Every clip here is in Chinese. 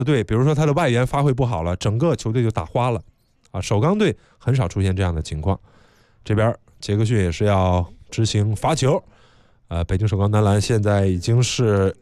队，比如说他的外援发挥不好了，整个球队就打花了啊。首钢队很少出现这样的情况。这边杰克逊也是要执行罚球，北京首钢男篮现在已经是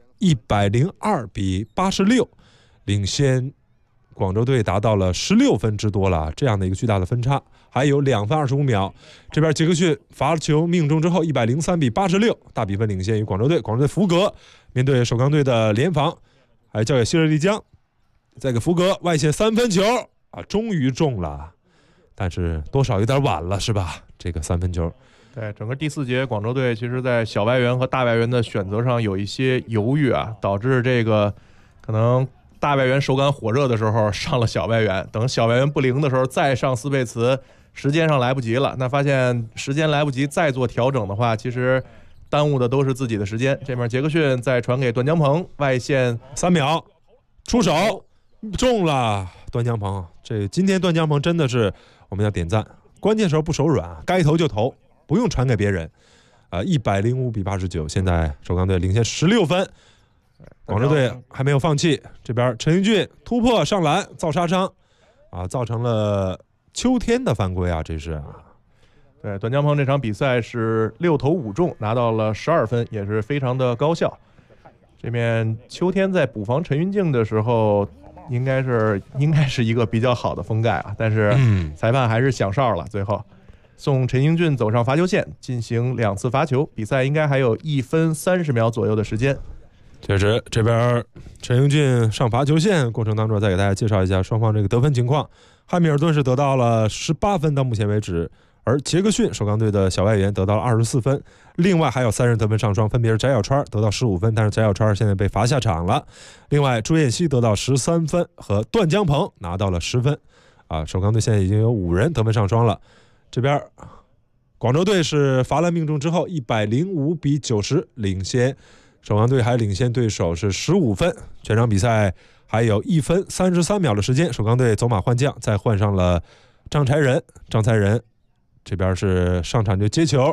102-86，领先广州队达到了16分之多了，这样的一个巨大的分差，还有2分25秒。这边杰克逊罚球命中之后103-86，大比分领先于广州队。广州队福格面对首钢队的联防，还交给希尔丽江，再给福格外线3分球啊，终于中了，但是多少有点晚了，是吧？这个3分球。 对，整个第4节，广州队其实在小外援和大外援的选择上有一些犹豫啊，导致这个可能大外援手感火热的时候上了小外援，等小外援不灵的时候再上斯佩茨，时间上来不及了。那发现时间来不及再做调整的话，其实耽误的都是自己的时间。这边杰克逊再传给段江鹏，外线 3秒出手中了。段江鹏，今天段江鹏真的是我们要点赞，关键时候不手软，该投就投，不用传给别人。105-89，现在首钢队领先16分。广州队还没有放弃，这边陈英俊突破上篮造杀伤啊，造成了秋天的犯规啊，这是。 对，段江鹏这场比赛是6投5中，拿到了12分，也是非常的高效。这面秋天在补防陈云静的时候，应该是一个比较好的封盖啊，但是裁判还是响哨了，最后送陈英俊走上罚球线进行2次罚球，比赛应该还有1分30秒左右的时间。 确实，这边陈英俊上罚球线过程当中，再给大家介绍一下双方这个得分情况。汉密尔顿是得到了18分到目前为止，而杰克逊首钢队的小外援得到了24分，另外还有3人得分上双，分别是翟小川得到15分，但是翟小川现在被罚下场了。另外朱彦曦得到13分和段江鹏拿到了10分啊，首钢队现在已经有5人得分上双了。这边广州队是罚篮命中之后105-90领先，首钢队还领先对手是15分。全场比赛还有1分33秒的时间，首钢队走马换将，再换上了张才仁。这边是上场就接球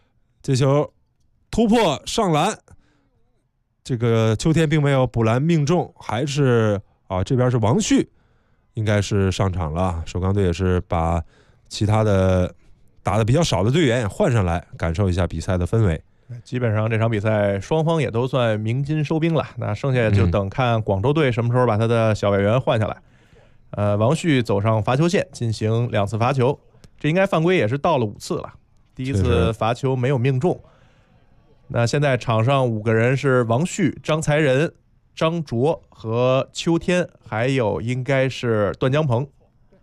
突破上篮，这个秋天并没有补篮命中，还是这边是王旭应该是上场了。首钢队也是把其他的打得比较少的队员也换上来，感受一下比赛的氛围。 基本上这场比赛双方也都算鸣金收兵了，那剩下就等看广州队什么时候把他的小外援换下来。王旭走上罚球线进行2次罚球，这应该犯规也是到了5次了，第1次罚球没有命中。那现在场上5个人是王旭、张才仁、张卓和秋天，还有应该是段江鹏。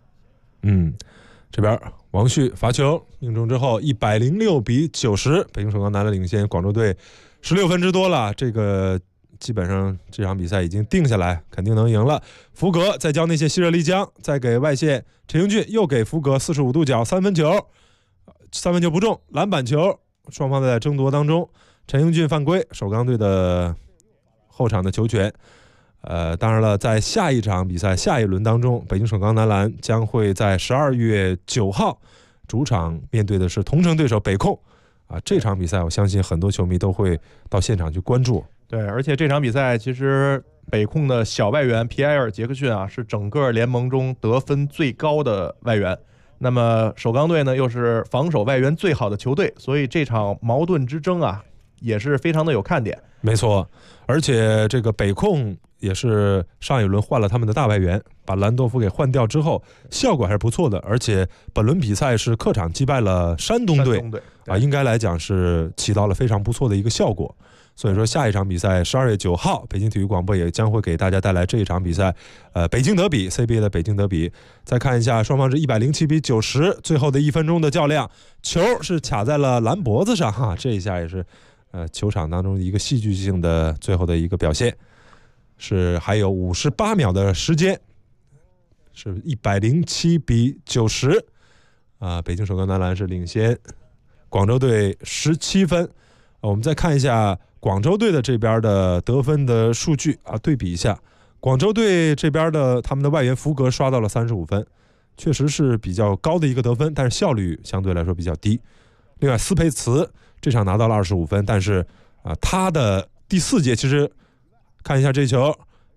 这边王旭罚球命中之后106-90，北京首钢男篮领先广州队16分之多了，这个基本上这场比赛已经定下来，肯定能赢了。福格再交内线希热丽江，再给外线陈英俊，又给福格45度角3分球不中，篮板球双方在争夺当中，陈英俊犯规，首钢队的后场的球权。当然了，在下一场比赛下一轮当中，北京首钢男篮将会在12月9号主场面对的是同城对手北控啊，这场比赛我相信很多球迷都会到现场去关注。 对，而且这场比赛其实北控的小外援皮埃尔·杰克逊啊，是整个联盟中得分最高的外援。那么首钢队呢，又是防守外援最好的球队，所以这场矛盾之争啊，也是非常的有看点。 没错，而且这个北控也是上一轮换了他们的大外援，把兰多夫给换掉之后，效果还是不错的。而且本轮比赛是客场击败了山东队啊，应该来讲是起到了非常不错的一个效果。所以说下一场比赛12月9号，北京体育广播也将会给大家带来这一场比赛，北京德比 CBA 的北京德比。再看一下，双方是107-90，最后的1分钟的较量，球是卡在了蓝脖子上哈，这一下也是球场当中一个戏剧性的最后的一个表现。是还有58秒的时间，是107-90啊，北京首钢男篮是领先广州队17分。我们再看一下广州队的这边的得分的数据啊，对比一下，广州队这边的他们的外援福格刷到了35分，确实是比较高的一个得分，但是效率相对来说比较低。另外斯佩茨这场拿到了25分，但是他的第4节其实看一下这球，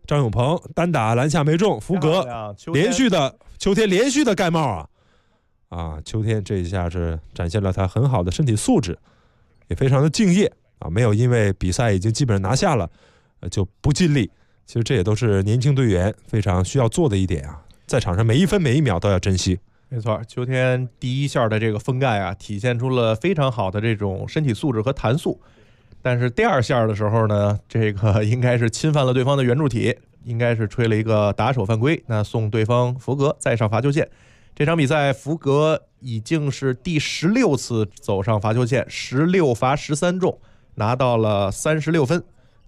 张永鹏单打篮下没中，福格连续的秋天连续的盖帽啊！秋天这一下是展现了他很好的身体素质，也非常的敬业啊，没有因为比赛已经基本上拿下了，就不尽力。其实这也都是年轻队员非常需要做的一点啊，在场上每一分每一秒都要珍惜。 没错，秋天第一下的这个封盖啊，体现出了非常好的这种身体素质和弹速。但是第二下的时候呢，这个应该是侵犯了对方的圆柱体，应该是吹了一个打手犯规，那送对方福格再上罚球线。这场比赛福格已经是第16次走上罚球线，16罚13中，拿到了37分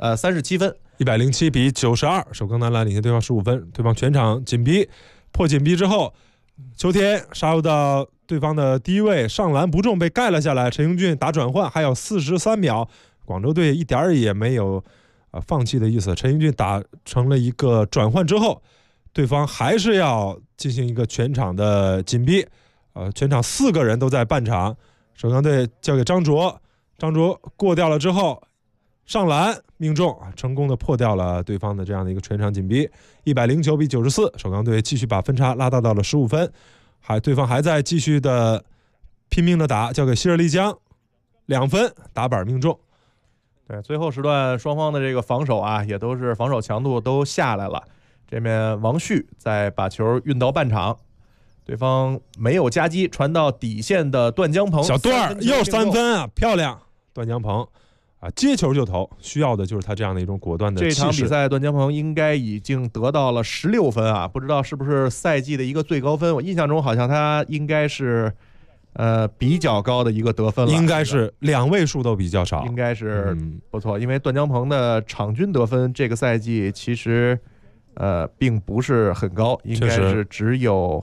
，107比92，首钢男篮领先对方15分，对方全场紧逼，破紧逼之后，秋天杀入到对方的低位，上篮不中被盖了下来，陈英俊打转换，还有43秒。广州队一点也没有放弃的意思，陈英俊打成了一个转换之后，对方还是要进行一个全场的紧逼，全场4个人都在半场，首钢队交给张卓过掉了之后上篮命中，成功的破掉了对方的这样的一个全场紧逼，109比94，首钢队继续把分差拉大到了15分，对方还在继续的拼命的打，交给希尔利江2分打板命中。 对，最后时段双方的这个防守啊，也都是防守强度都下来了。这面王旭在把球运到半场，对方没有夹击，传到底线的段江鹏， 小段又3分啊，漂亮！段江鹏啊，接球就投，需要的就是他这样的一种果断的气势。 这场比赛段江鹏应该已经得到了16分啊，不知道是不是赛季的一个最高分。我印象中好像他应该是比较高的一个得分了， 应该是2位数都比较少， 应该是不错。因为段江鹏的场均得分这个赛季其实并不是很高，应该是只有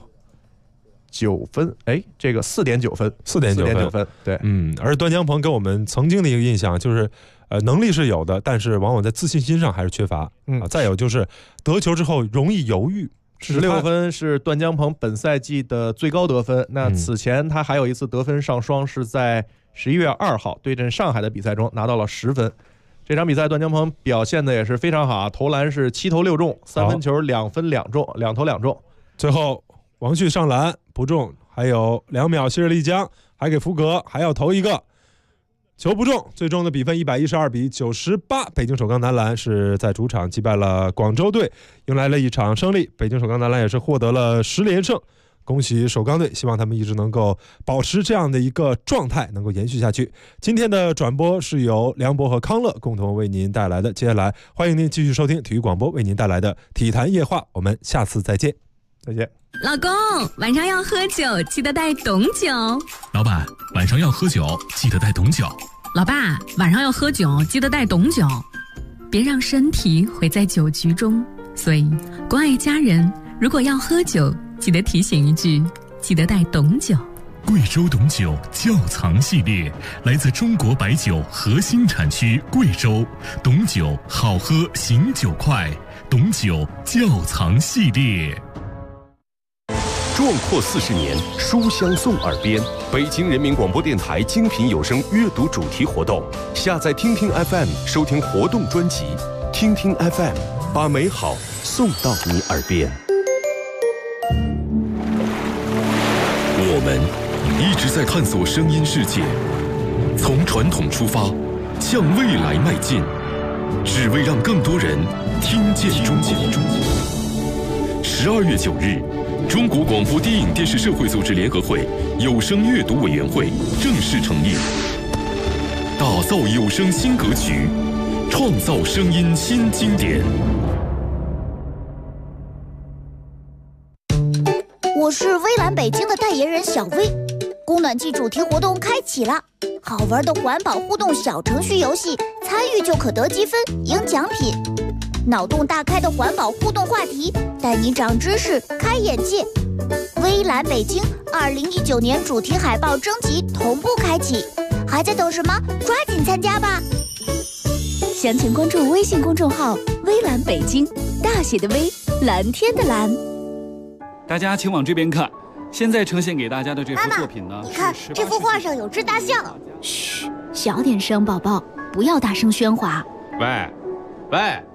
9分，这个4.9分，4.9分，对， 而段江鹏给我们曾经的一个印象就是，能力是有的，但是往往在自信心上还是缺乏，再有就是得球之后容易犹豫。 16分是段江鹏本赛季的最高得分，那此前他还有一次得分上双，是在11月2号对阵上海的比赛中拿到了10分。这场比赛段江鹏表现的也是非常好，投篮是7投6中，3分球2分2中，2投2中。 最后王旭上篮不中，还有2秒，希尔利江还给福格还要投一个，球不中，最终的比分112比98。北京首钢男篮是在主场击败了广州队，迎来了一场胜利。北京首钢男篮也是获得了10连胜，恭喜首钢队，希望他们一直能够保持这样的一个状态，能够延续下去。今天的转播是由梁博和康乐共同为您带来的，接下来欢迎您继续收听体育广播为您带来的体坛夜话，我们下次再见。 再见。 老公，晚上要喝酒，记得带董酒。 老板，晚上要喝酒，记得带董酒。 老爸，晚上要喝酒，记得带董酒。别让身体毁在酒局中，所以关爱家人，如果要喝酒，记得提醒一句，记得带董酒。 贵州董酒窖藏系列来自中国白酒核心产区贵州，董酒好喝醒酒快，董酒窖藏系列。 壮阔40年，书香送耳边。北京人民广播电台精品有声阅读主题活动，下载听听 FM 收听活动专辑，听听 FM 把美好送到你耳边。我们一直在探索声音世界，从传统出发，向未来迈进，只为让更多人听见中国。12月9日。中国广播电影电视社会组织联合会有声阅读委员会正式成立，打造有声新格局，创造声音新经典。 我是微蓝北京的代言人小薇，供暖季主题活动开启了，好玩的环保互动小程序游戏，参与就可得积分赢奖品。脑洞大开的环保互动话题，带你长知识开眼界。微蓝北京2019年主题海报征集同步开启，还在等什么？抓紧参加吧！详情关注微信公众号微蓝北京，大写的微，蓝天的蓝。 大家请往这边看，现在呈现给大家的这幅作品呢， 你看这幅画上有只大象。 嘘，小点声，宝宝，不要大声喧哗。 喂，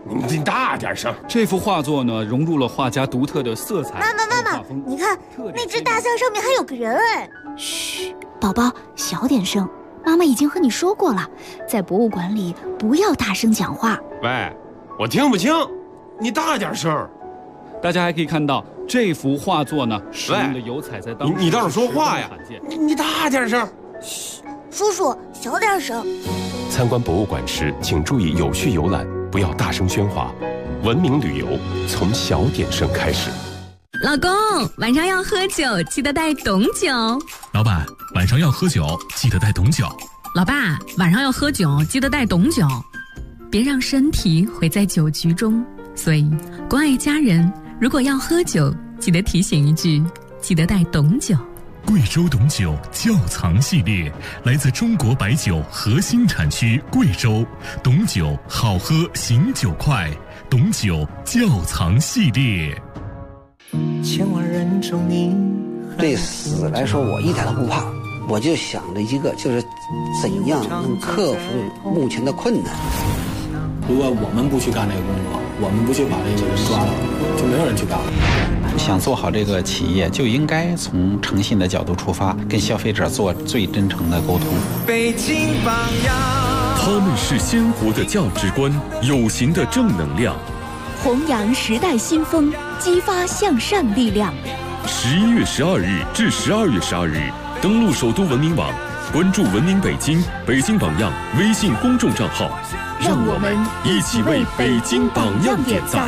你大点声！ 这幅画作呢，融入了画家独特的色彩。 妈妈，你看那只大象上面还有个人哎！嘘，宝宝，小点声。妈妈已经和你说过了，在博物馆里不要大声讲话。 喂，我听不清，你大点声。 大家还可以看到这幅画作呢，使用的油彩在当时你倒是说话呀！你大点声。 嘘，叔叔小点声。 参观博物馆时，请注意有序游览，不要大声喧哗。文明旅游从小点声开始。 老公，晚上要喝酒，记得带懂酒。 老板，晚上要喝酒，记得带懂酒。 老爸，晚上要喝酒，记得带懂酒。别让身体毁在酒局中。所以，关爱家人，如果要喝酒，记得提醒一句，记得带懂酒。 贵州懂酒窖藏系列来自中国白酒核心产区贵州，懂酒好喝醒酒快，懂酒窖藏系列。 千万人中你对死来说，我一点都不怕，我就想着一个，就是怎样能克服目前的困难。 如果我们不去干这个工作，我们不去把这个人抓到，就没有人去干了。 想做好这个企业，就应该从诚信的角度出发，跟消费者做最真诚的沟通。 北京榜样， 他们是鲜活的价值观，有形的正能量， 弘扬时代新风，激发向善力量。 11月12日至12月12日，登录首都文明网，关注文明北京、北京榜样微信公众账号， 让我们一起为北京榜样点赞。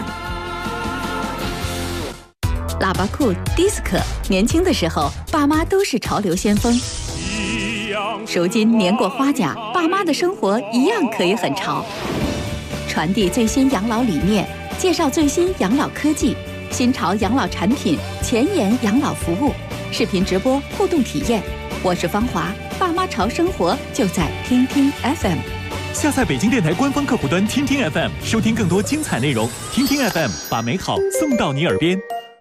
喇叭裤、迪斯科，年轻的时候，爸妈都是潮流先锋。如今年过花甲，爸妈的生活一样可以很潮。传递最新养老理念，介绍最新养老科技、新潮养老产品、前沿养老服务，视频直播互动体验。我是芳华，爸妈潮生活就在听听 FM。 下载北京电台官方客户端听听 FM， 收听更多精彩内容。听听 FM， 把美好送到你耳边。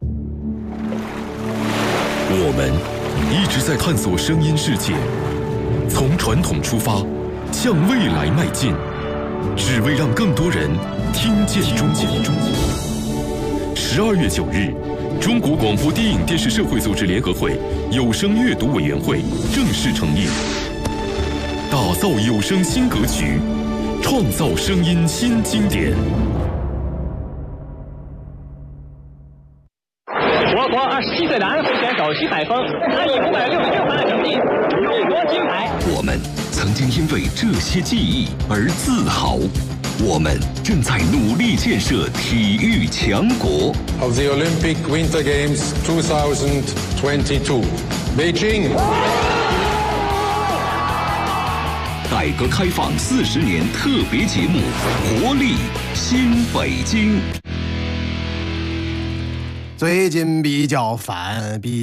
我们一直在探索声音世界，从传统出发，向未来迈进，只为让更多人听见中国。12月9日，中国广播电影电视社会组织联合会有声阅读委员会正式成立，打造有声新格局，创造声音新经典。 我国27岁的安徽选手徐采峰，他以566分的成绩勇夺金牌。 我们曾经因为这些记忆而自豪，我们正在努力建设体育强国。 Of the Olympic Winter Games 2022, Beijing。 改革开放40年特别节目《活力新北京》。 最近比较烦，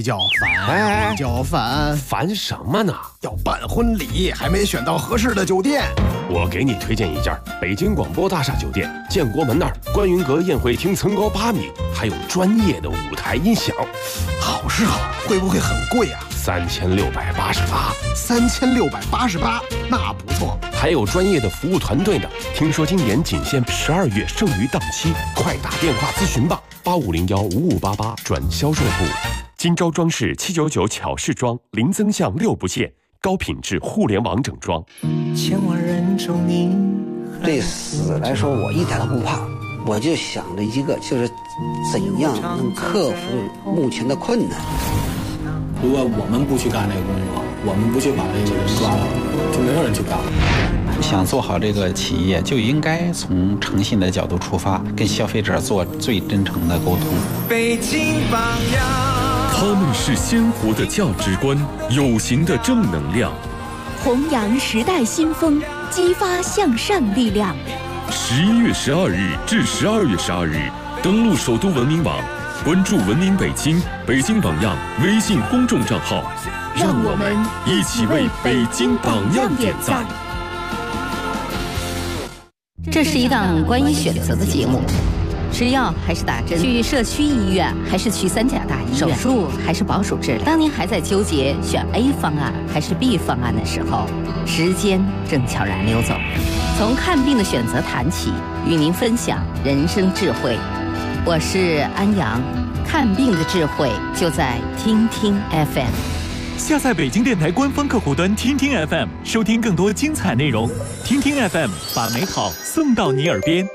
烦什么呢？ 要办婚礼，还没选到合适的酒店。 我给你推荐一家北京广播大厦酒店，建国门那儿观云阁宴会厅层高8米，还有专业的舞台音响。 好是好，会不会很贵啊 ？3688。 3688，那不错。 还有专业的服务团队呢。听说今年仅限12月剩余档期，快打电话咨询吧，85015588转销售部。金招装饰799巧饰装，零增项6不限，高品质互联网整装。 千万人中你对死来说，我一点都不怕，我就想着一个，就是怎样能克服目前的困难。 如果我们不去干这个工作，我们不去把这个人抓到，就没有人去干了。 想做好这个企业，就应该从诚信的角度出发，跟消费者做最真诚的沟通。 北京榜样， 他们是鲜活的价值观，有形的正能量， 弘扬时代新风，激发向善力量。 11月12日至12月12日，登录首都文明网，关注文明北京、北京榜样微信公众账号， 让我们一起为北京榜样点赞。 这是一档关于选择的节目， 吃药还是打针？去社区医院还是去3甲大医院？手术还是保守治疗？当您还在纠结选 A 方案还是 B 方案的时候，时间正悄然溜走。从看病的选择谈起，与您分享人生智慧。我是安阳，看病的智慧就在听听 FM。 下载北京电台官方客户端听听 FM， 收听更多精彩内容。听听 FM， 把美好送到你耳边。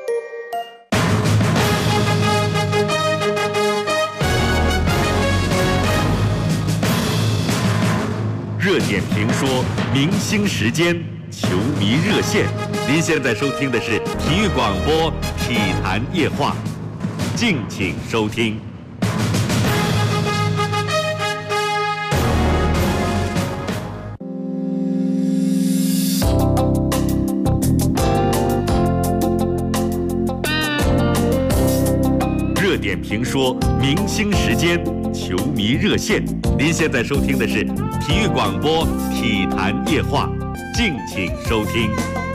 热点评说，明星时间，球迷热线。您现在收听的是体育广播《体坛夜话》，敬请收听。热点评说，明星时间，球迷热线。您现在收听的是体育广播《体坛夜话》，敬请收听。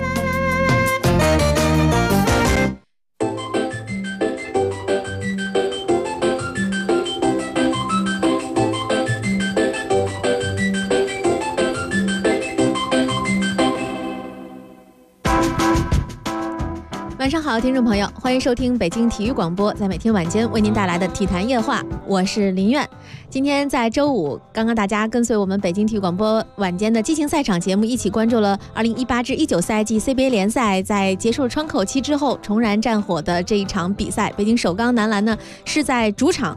晚上好，听众朋友，欢迎收听北京体育广播，在每天晚间为您带来的体坛夜话，我是林苑。今天在周五，刚刚大家跟随我们北京体育广播晚间的激情赛场节目，一起关注了2018至19赛季 CBA 联赛在结束窗口期之后重燃战火的这一场比赛。北京首钢男篮呢是在主场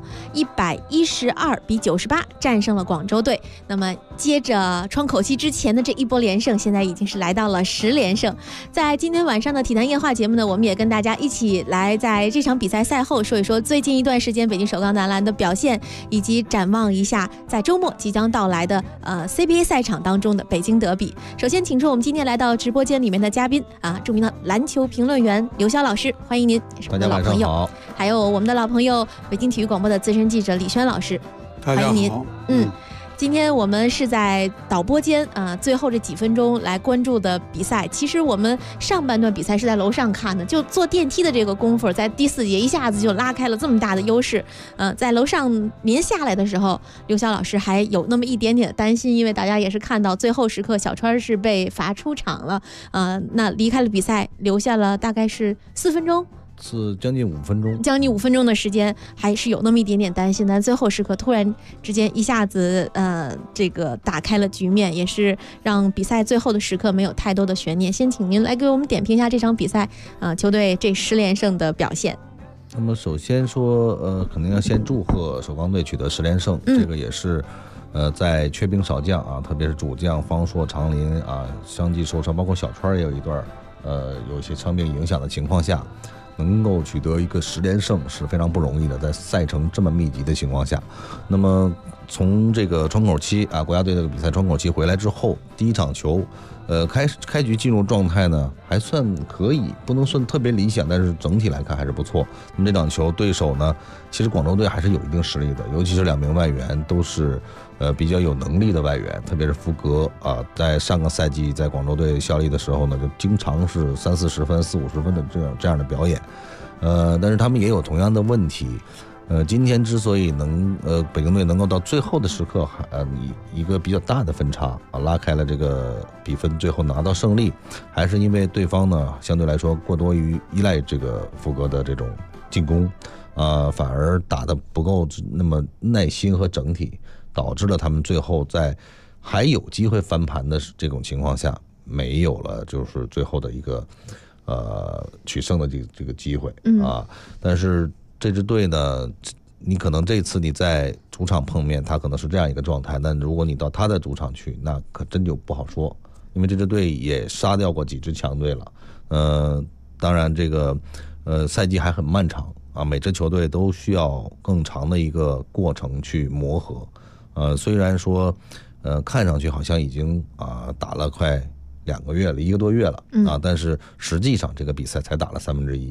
112比98战胜了广州队。那么接着窗口期之前的这一波连胜，现在已经是来到了10连胜。在今天晚上的体坛夜话节目呢，我们也跟大家一起来在这场比赛赛后说一说最近一段时间北京首钢男篮的表现，以及展望一下在周末即将到来的CBA 赛场当中的北京德比。首先请出我们今天来到直播间里面的嘉宾著名的篮球评论员刘潇老师，欢迎您，也是我们的老朋友。还有我们的老朋友北京体育广播的资深记者李轩老师，欢迎您。今天我们是在导播间最后这几分钟来关注的比赛。其实我们上半段比赛是在楼上看的，就坐电梯的这个功夫，在第4节一下子就拉开了这么大的优势。在楼上您下来的时候，刘潇老师还有那么一点点的担心，因为大家也是看到最后时刻小川是被罚出场了。那离开了比赛，留下了大概是4分钟。 是将近5分钟， 将近5分钟的时间，还是有那么一点点担心。但最后时刻突然之间一下子这个打开了局面，也是让比赛最后的时刻没有太多的悬念。先请您来给我们点评一下这场比赛球队这10连胜的表现。 那么首先说肯定要先祝贺首钢队取得10连胜，这个也是在缺兵少将特别是主将方硕、常林相继受伤，包括小川也有一段有一些伤病影响的情况下，能够取得一个10连胜是非常不容易的，在赛程这么密集的情况下。那么从这个窗口期国家队这个比赛窗口期回来之后，第一场球开局进入状态呢还算可以，不能算特别理想，但是整体来看还是不错。那么这场球对手呢，其实广州队还是有一定实力的，尤其是2名外援都是比较有能力的外援，特别是福格在上个赛季在广州队效力的时候呢，就经常是30-40分、40-50分的这样的表演。但是他们也有同样的问题。今天之所以北京队能够到最后的时刻一个比较大的分差拉开了这个比分，最后拿到胜利，还是因为对方呢相对来说过多于依赖这个福格的这种进攻反而打得不够那么耐心和整体，导致了他们最后在还有机会翻盘的这种情况下没有了就是最后的一个取胜的这个机会但是这支队呢，你可能这次你在主场碰面，他可能是这样一个状态，但如果你到他的主场去，那可真就不好说，因为这支队也杀掉过几支强队了。当然这个赛季还很漫长每支球队都需要更长的一个过程去磨合。虽然说看上去好像已经打了快2个月了，1个多月了但是实际上这个比赛才打了1/3。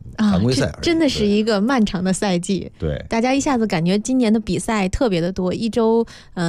常规赛而已， 真的是一个漫长的赛季。 对， 大家一下子感觉今年的比赛特别的多，一周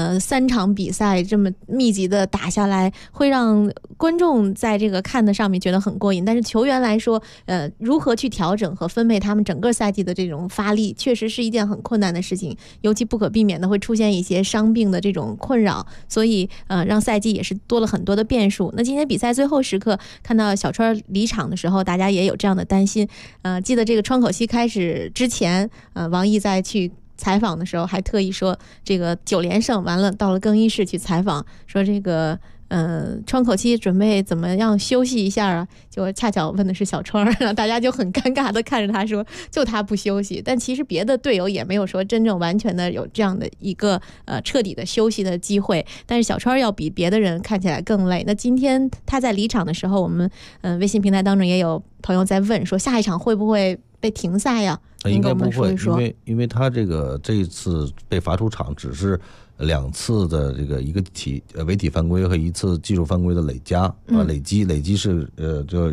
3场比赛这么密集的打下来，会让观众在这个看的上面觉得很过瘾。但是球员来说，如何去调整和分配他们整个赛季的这种发力，确实是一件很困难的事情，尤其不可避免的会出现一些伤病的这种困扰，所以让赛季也是多了很多的变数。那今天比赛最后时刻看到小川离场的时候，大家也有这样的担心。记得这个窗口期开始之前，王毅在去采访的时候还特意说，这个9连胜完了，到了更衣室去采访，说这个窗口期准备怎么样休息一下啊？就恰巧问的是小川，然后大家就很尴尬的看着他说，就他不休息。但其实别的队友也没有说真正完全的有这样的一个彻底的休息的机会。但是小川要比别的人看起来更累。那今天他在离场的时候，我们微信平台当中也有朋友在问说，下一场会不会被停赛呀？ 应该不会，因为他这一次被罚出场只是2次的这个一个违体犯规和1次技术犯规的累积是就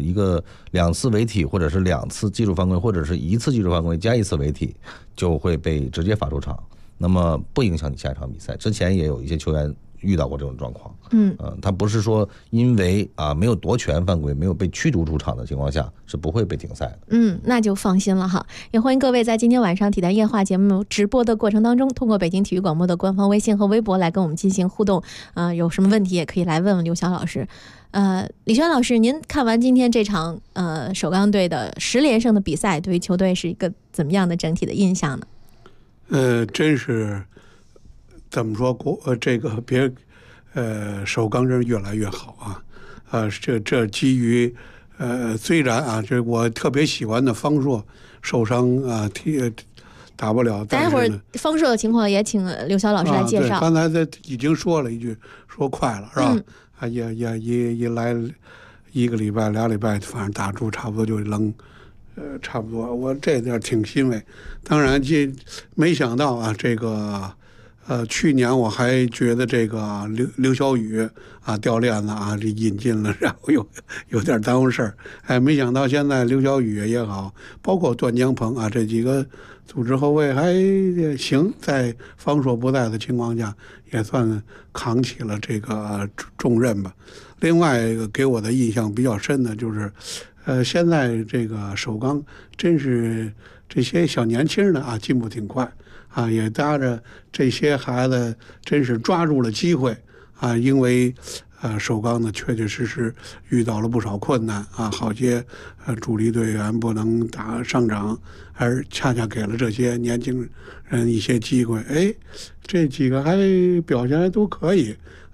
2次违体或者是2次技术犯规或者是1次技术犯规加1次违体就会被直接罚出场，那么不影响你下一场比赛。之前也有一些球员遇到过这种状况，他不是说因为没有夺权犯规没有被驱逐出场的情况下是不会被停赛的。 那就放心了哈。也欢迎各位在今天晚上体坛夜话节目直播的过程当中，通过北京体育广播的官方微信和微博来跟我们进行互动。有什么问题也可以来问问刘晓老师。李轩老师，您看完今天这场首钢队的10连胜的比赛，对于球队是一个怎么样的整体的印象呢？ 真是怎么说这个首钢真是越来越好啊！这基于虽然这我特别喜欢的方硕受伤打不了， 待会儿方硕的情况也请刘晓老师来介绍。 刚才已经说了一句，说快了是吧？也来1个礼拜2礼拜，反正打住差不多就扔。差不多，我这点挺欣慰。当然，没想到这个去年我还觉得这个刘晓宇掉链子这引进了，然后有点耽误事儿。没想到现在刘晓宇也好，包括段江鹏这几个组织后卫还行，在方硕不在的情况下，也算扛起了这个重任吧。另外给我的印象比较深的就是。现在这个首钢真是这些小年轻的进步挺快也搭着这些孩子真是抓住了机会因为首钢呢确确实实遇到了不少困难好些主力队员不能打上场，而恰恰给了这些年轻人一些机会。这几个还表现还都可以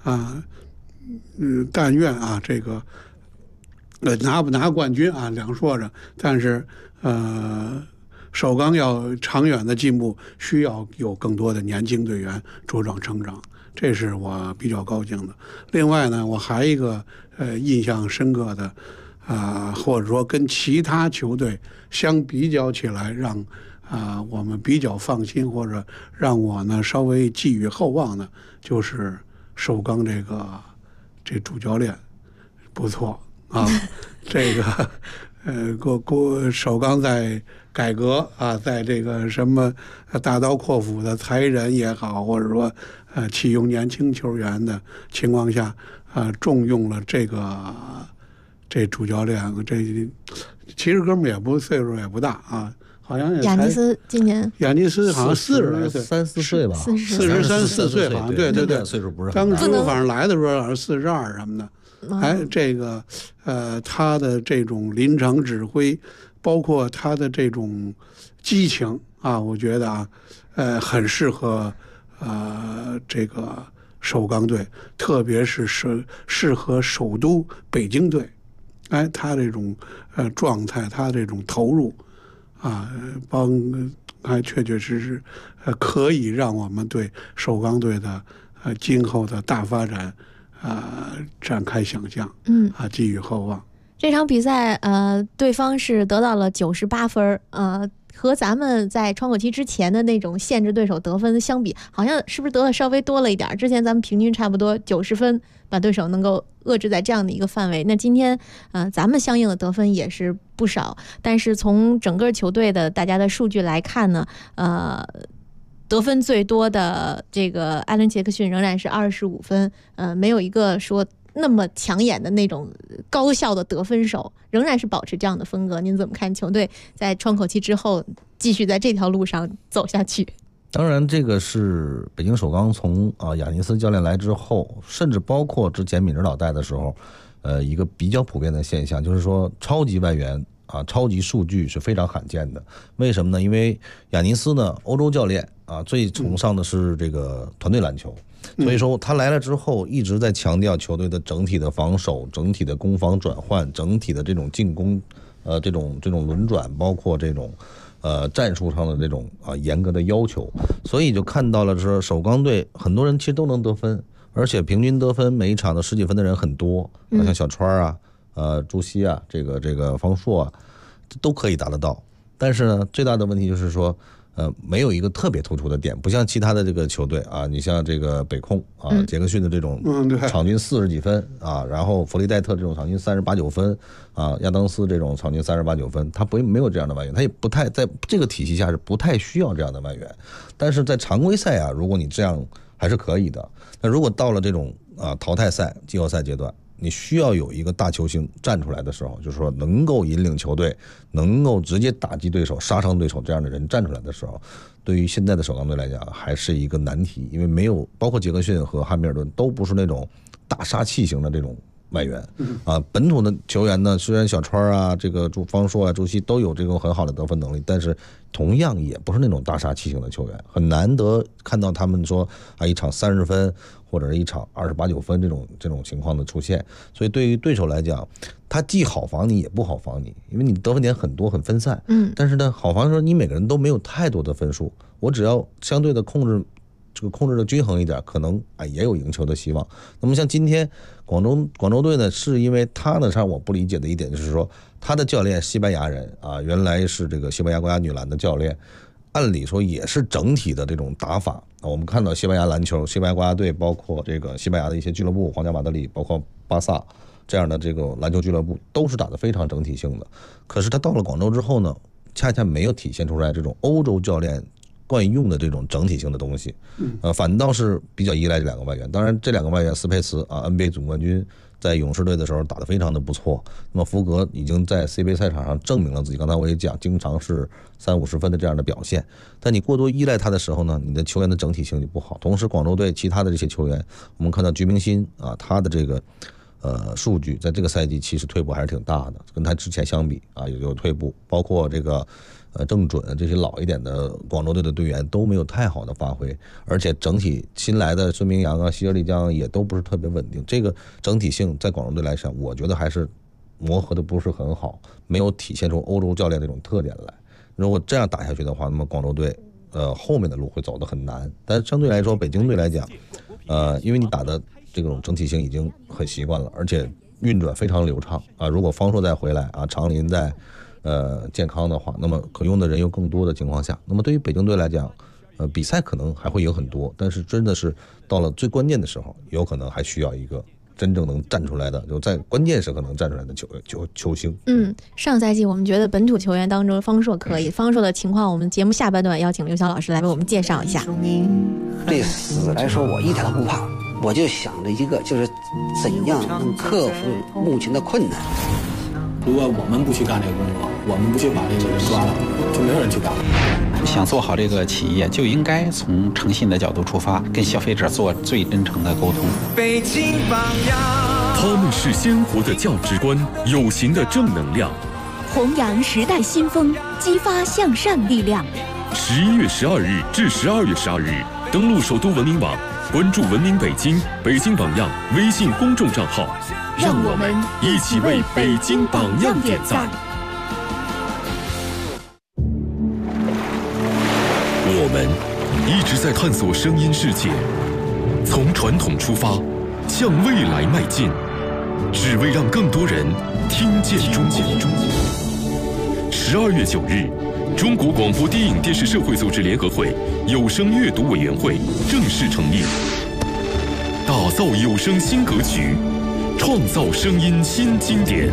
但愿这个。拿不拿冠军两说着，但是首钢要长远的进步，需要有更多的年轻队员茁壮成长，这是我比较高兴的。另外呢，我还一个印象深刻的或者说跟其他球队相比较起来，让我们比较放心，或者让我呢稍微寄予厚望的，就是首钢这主教练不错。这个首钢在改革在这个什么大刀阔斧的裁人也好，或者说启用年轻球员的情况下重用了这主教练。其实哥们也不岁数也不大好像雅尼斯今年雅尼斯好像40来岁 ，3、4岁吧 ，43、4岁好像，对， 岁数不是当时反正来的时候好像42什么的。这个他的这种临场指挥，包括他的这种激情我觉得很适合这个首钢队，特别是适合首都北京队。他这种状态，他这种投入还确确实实可以让我们对首钢队的今后的大发展展开想象，寄予厚望。 这场比赛对方是得到了98分，和咱们在窗口期之前的那种限制对手得分相比，好像是不是得了稍微多了一点？之前咱们平均差不多90分，把对手能够遏制在这样的一个范围。那今天咱们相应的得分也是不少，但是从整个球队的大家的数据来看呢，得分最多的这个艾伦·杰克逊仍然是25分，没有一个说那么抢眼的那种高效的得分手，仍然是保持这样的风格。您怎么看球队在窗口期之后继续在这条路上走下去？ 当然，这个是北京首钢从亚尼斯教练来之后，甚至包括之前闵指导带的时候，一个比较普遍的现象，就是说超级外援超级数据是非常罕见的。为什么呢？因为亚尼斯呢，欧洲教练最崇尚的是这个团队篮球，所以说他来了之后一直在强调球队的整体的防守、整体的攻防转换、整体的这种进攻，这种轮转，包括这种战术上的这种严格的要求，所以就看到了说首钢队很多人其实都能得分，而且平均得分每一场的10几分的人很多，像小川朱熹这个方硕都可以达得到。但是呢，最大的问题就是说没有一个特别突出的点，不像其他的这个球队你像这个北控杰克逊的这种场均40几分然后弗利戴特这种场均38、9分亚当斯这种场均38、9分，他没有这样的外援，他也不太在这个体系下是不太需要这样的外援。但是在常规赛如果你这样还是可以的，那如果到了这种淘汰赛、季后赛阶段，你需要有一个大球星站出来的时候，就是说能够引领球队，能够直接打击对手、杀伤对手这样的人站出来的时候，对于现在的首钢队来讲还是一个难题，因为没有包括杰克逊和汉密尔顿都不是那种大杀器型的这种外援本土的球员呢，虽然小川这个方硕朱熹都有这种很好的得分能力，但是同样也不是那种大杀器型的球员，很难得看到他们说一场30分或者是一场28、9分这种情况的出现。所以对于对手来讲，他既好防你也不好防你，因为你得分点很多很分散但是呢，好防说你每个人都没有太多的分数，我只要相对的控制的均衡一点，可能也有赢球的希望。那么像今天广州队呢，是因为他呢，让我不理解的一点就是说，他的教练西班牙人原来是这个西班牙国家女篮的教练，按理说也是整体的这种打法我们看到西班牙篮球、西班牙国家队，包括这个西班牙的一些俱乐部，皇家马德里，包括巴萨这样的这个篮球俱乐部，都是打得非常整体性的。可是他到了广州之后呢，恰恰没有体现出来这种欧洲教练惯用的这种整体性的东西，反倒是比较依赖这两个外援。当然，这两个外援斯佩茨NBA 总冠军，在勇士队的时候打得非常的不错。那么福格已经在 CBA 赛场上证明了自己，刚才我也讲，经常是30、50分的这样的表现。但你过多依赖他的时候呢，你的球员的整体性就不好。同时，广州队其他的这些球员，我们看到鞠明鑫他的这个数据在这个赛季其实退步还是挺大的，跟他之前相比有退步，包括这个郑准这些老一点的广州队的队员都没有太好的发挥，而且整体新来的孙明阳希尔丽江也都不是特别稳定。这个整体性在广州队来讲，我觉得还是磨合的不是很好，没有体现出欧洲教练这种特点来。如果这样打下去的话，那么广州队后面的路会走得很难。但是相对来说，北京队来讲因为你打的这种整体性已经很习惯了，而且运转非常流畅如果方硕再回来长林在健康的话，那么可用的人又更多的情况下，那么对于北京队来讲比赛可能还会有很多，但是真的是到了最关键的时候，有可能还需要一个真正能站出来的，就在关键时刻能站出来的球星。 上赛季我们觉得本土球员当中方硕可以，方硕的情况我们节目下半段邀请刘晓老师来为我们介绍一下。 对死来说我一点都不怕，我就想着一个，就是怎样能克服目前的困难。 如果我们不去干这个工作，我们不去把这个人抓了，就没有人去干。 想做好这个企业，就应该从诚信的角度出发，跟消费者做最真诚的沟通。 北京榜样， 他们是鲜活的价值观，有形的正能量， 弘扬时代新风，激发向善力量。 11月12日至12月12日，登录首都文明网，关注文明北京、北京榜样微信公众账号， 让我们一起为北京榜样点赞。 我们一直在探索声音世界，从传统出发，向未来迈进。 只为让更多人听见中国。12月9日，中国广播电影电视社会组织联合会有声阅读委员会正式成立，打造有声新格局，创造声音新经典。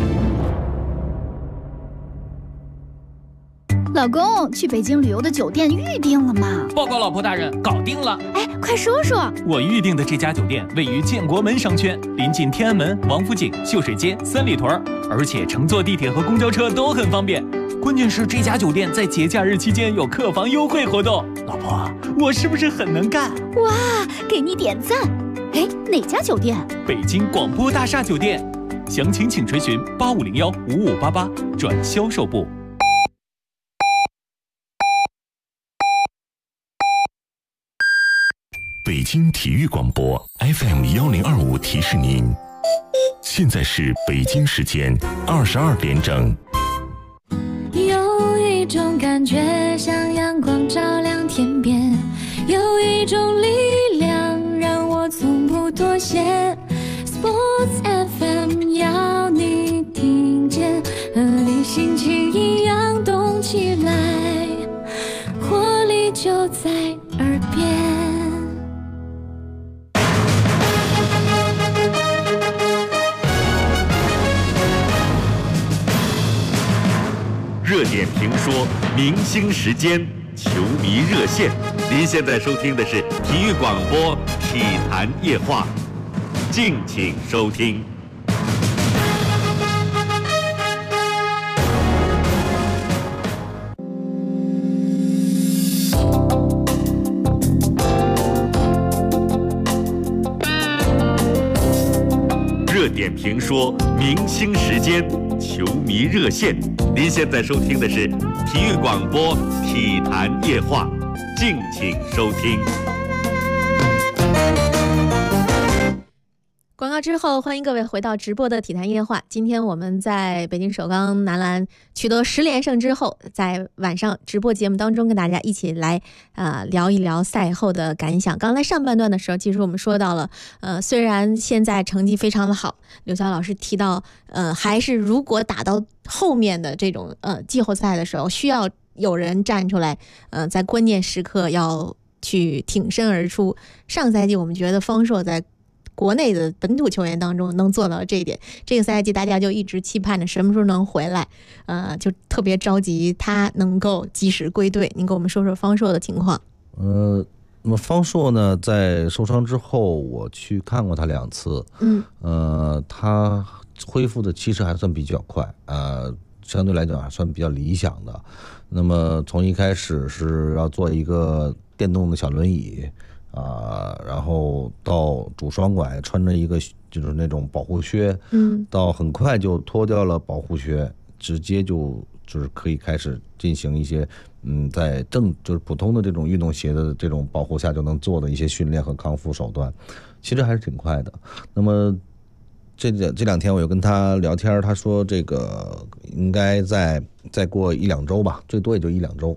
老公，去北京旅游的酒店预定了吗？ 报告老婆大人，搞定了。 哎，快说说。 我预定的这家酒店位于建国门商圈，临近天安门、王府井、秀水街、三里屯，而且乘坐地铁和公交车都很方便。关键是这家酒店在节假日期间有客房优惠活动。老婆，我是不是很能干？ 哇，给你点赞。哎，哪家酒店？ 北京广播大厦酒店。详情请垂询8501-5588转销售部。 北京体育广播 FM1025提示您，现在是北京时间22点整。 有一种感觉像阳光照亮天边，有一种力量让我从不妥协。Sports FM 要你听见，和你心情一样动起来，活力就在耳边。 热点评说，明星时间，球迷热线。您现在收听的是体育广播体坛夜话，敬请收听。热点评说，明星时间，球迷热线。您现在收听的是体育广播体坛夜话，敬请收听。 广告之后，欢迎各位回到直播的体坛夜话。今天我们在北京首钢男篮取得10连胜之后，在晚上直播节目当中跟大家一起来聊一聊赛后的感想。刚才上半段的时候，其实我们说到了，虽然现在成绩非常的好，刘晓老师提到，还是如果打到后面的这种季后赛的时候，需要有人站出来，在关键时刻要去挺身而出。上赛季我们觉得方硕在国内的本土球员当中能做到这一点，这个赛季大家就一直期盼着什么时候能回来，就特别着急他能够及时归队。您给我们说说方硕的情况。 那么方硕呢，在受伤之后，我去看过他2次，他恢复的其实还算比较快，相对来讲还算比较理想的。那么从一开始是要做一个电动的小轮椅。然后到拄双拐，穿着一个就是那种保护靴，到很快就脱掉了保护靴，直接就是可以开始进行一些在就是普通的这种运动鞋的这种保护下就能做的一些训练和康复手段，其实还是挺快的。那么这2天我又跟他聊天，他说这个应该再过1-2周吧，最多也就1-2周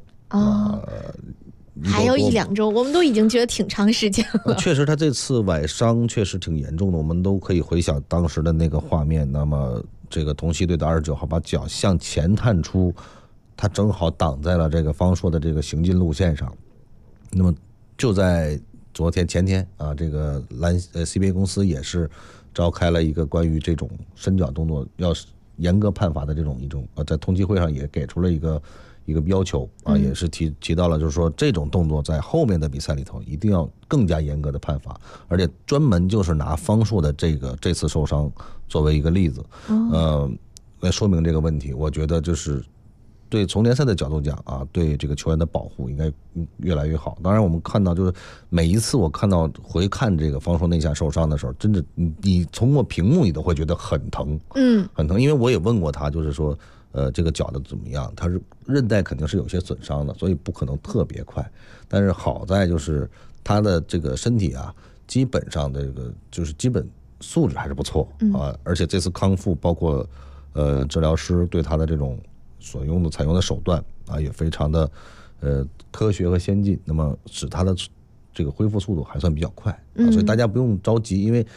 还有1-2周，我们都已经觉得挺长时间了。 确实，他这次崴伤确实挺严重的，我们都可以回想当时的那个画面。那么，这个同曦队的29号把脚向前探出，他正好挡在了这个方硕的这个行进路线上。那么，就在前天这个CBA 公司也是召开了一个关于这种伸脚动作要严格判罚的这种在通缉会上也给出了一个要求也是提到了，就是说这种动作在后面的比赛里头一定要更加严格的判罚，而且专门就是拿方硕的这次受伤作为一个例子，来说明这个问题。我觉得就是对从联赛的角度讲对这个球员的保护应该越来越好。当然我们看到就是每一次我回看这个方硕那下受伤的时候，真的你通过屏幕你都会觉得很疼，很疼。因为我也问过他，就是说这个脚的怎么样？他是韧带肯定是有些损伤的，所以不可能特别快。但是好在就是他的这个身体基本上这个就是基本素质还是不错而且这次康复包括治疗师对他的这种采用的手段也非常的科学和先进，那么使他的这个恢复速度还算比较快所以大家不用着急，因为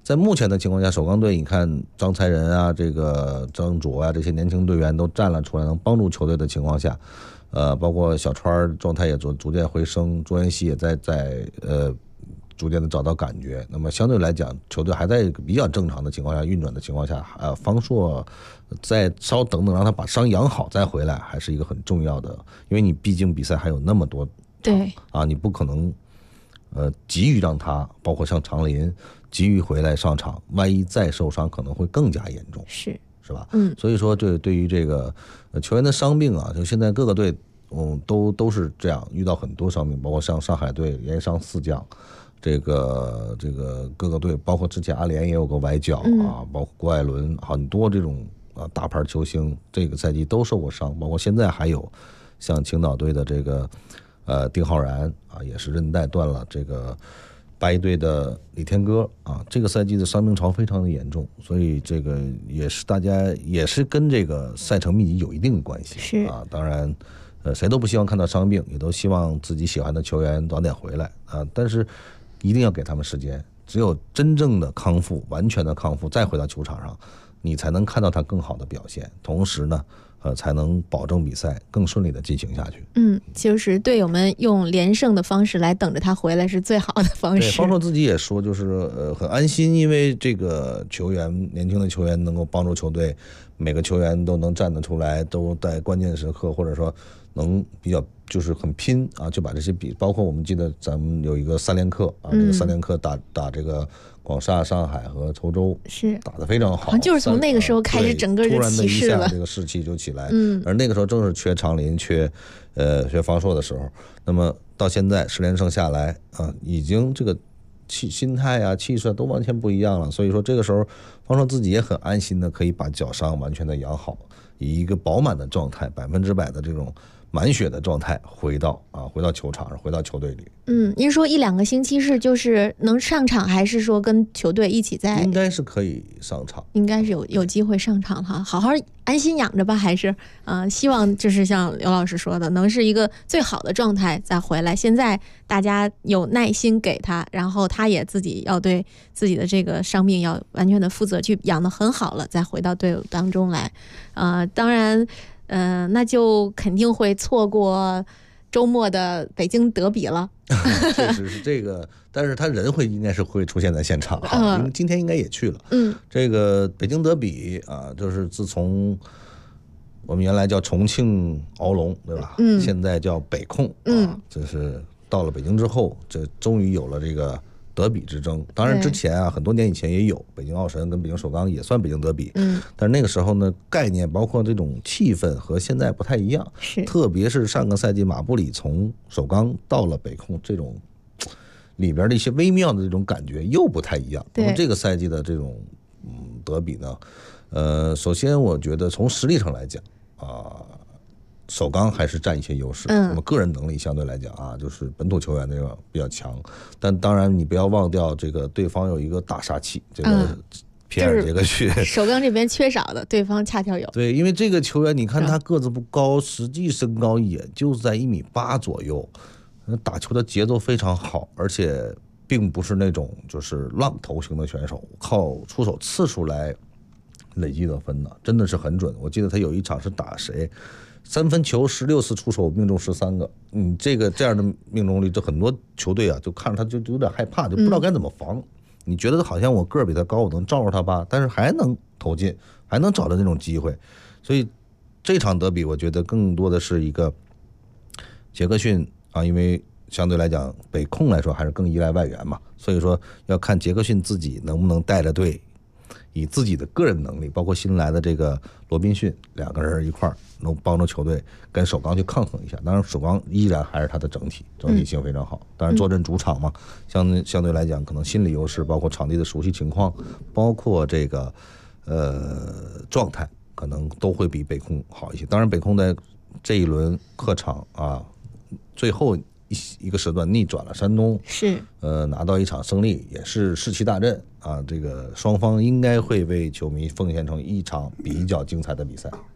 在目前的情况下，首钢队你看张才仁啊，这个张卓啊，这些年轻队员都站了出来，能帮助球队的情况下，包括小川状态也逐渐回升，朱彦西也在逐渐的找到感觉。那么相对来讲，球队还在比较正常的情况下运转的情况下，方硕再稍等等，让他把伤养好再回来，还是一个很重要的，因为你毕竟比赛还有那么多， 对啊， 你不可能急于让他，包括像常林急于回来上场，万一再受伤可能会更加严重，是吧？所以说对于这个球员的伤病啊，就现在各个队都是这样，遇到很多伤病，包括像上海队连伤4将，这个各个队，包括之前阿联也有个崴脚啊，包括郭艾伦，很多这种大牌球星这个赛季都受过伤，包括现在还有像青岛队的这个丁浩然啊，也是韧带断了，这个八一队的李天歌啊，这个赛季的伤病潮非常的严重，所以这个也是大家也是跟这个赛程密集有一定的关系，是啊，当然谁都不希望看到伤病，也都希望自己喜欢的球员早点回来啊，但是一定要给他们时间，只有真正的康复，完全的康复，再回到球场上，你才能看到他更好的表现，同时呢才能保证比赛更顺利的进行下去。 就是队友们用连胜的方式来等着他回来是最好的方式。 对，方硕自己也说，就是很安心，因为这个球员，年轻的球员能够帮助球队，每个球员都能站得出来，都在关键时刻，或者说能比较就是很拼啊，就把这些包括我们记得咱们有一个3连客啊，这个3连客打这个广厦、上海和稠州，是打得非常好， 就是从那个时候开始整个就起势了，突然的一下这个士气就起来。而那个时候正是缺常林、缺方硕的时候。那么到现在10连胜下来啊，已经这个心态啊、气势都完全不一样了。所以说这个时候方硕自己也很安心的可以把脚伤完全的养好，以一个饱满的状态，100%的这种满血的状态回到球场上，回到球队里。 您说1-2个星期是就是能上场，还是说跟球队一起在？ 应该是可以上场， 应该是有机会上场哈，好好安心养着吧，还是希望就是像刘老师说的，能是一个最好的状态再回来。现在大家有耐心给他，然后他也自己要对自己的这个伤病要完全的负责，去养得很好了，再回到队伍当中来。当然。那就肯定会错过周末的北京德比了。 确实是这个，但是他人应该是会出现在现场，因为今天应该也去了。这个北京德比啊，就是自从我们原来叫重庆鳌龙，对吧？现在叫北控啊，就是到了北京之后，这终于有了这个德比之争。当然之前啊，很多年以前也有北京奥神跟北京首钢也算北京德比，但是那个时候呢，概念包括这种气氛和现在不太一样，特别是上个赛季马布里从首钢到了北控，这种里边的一些微妙的这种感觉又不太一样。那么这个赛季的这种德比呢，首先我觉得从实力上来讲首钢还是占一些优势，那么个人能力相对来讲啊，就是本土球员那个比较强，但当然你不要忘掉这个对方有一个大杀器，这个皮尔杰克逊， 首钢这边缺少的，对方恰巧有。 对，因为这个球员你看他个子不高，实际身高也就在1.8米左右，打球的节奏非常好，而且并不是那种就是浪头型的选手，靠出手次数来累积得分的，真的是很准。我记得他有一场是打谁，3分球16次出手命中13个，这样的命中率，这很多球队啊就看着他就有点害怕，就不知道该怎么防。你觉得好像我个儿比他高，我能罩着他吧，但是还能投进，还能找到那种机会。所以这场德比我觉得更多的是一个杰克逊啊，因为相对来讲北控来说还是更依赖外援嘛，所以说要看杰克逊自己能不能带着队，以自己的个人能力，包括新来的这个罗宾逊2个人一块儿能帮助球队跟首钢去抗衡一下。当然首钢依然还是他的整体性非常好，当然坐镇主场嘛，相对来讲可能心理优势，包括场地的熟悉情况，包括这个状态可能都会比北控好一些。当然北控在这一轮客场啊，最后一个时段逆转了山东， 是拿到一场胜利，也是士气大振啊！这个双方应该会为球迷奉献成一场比较精彩的比赛。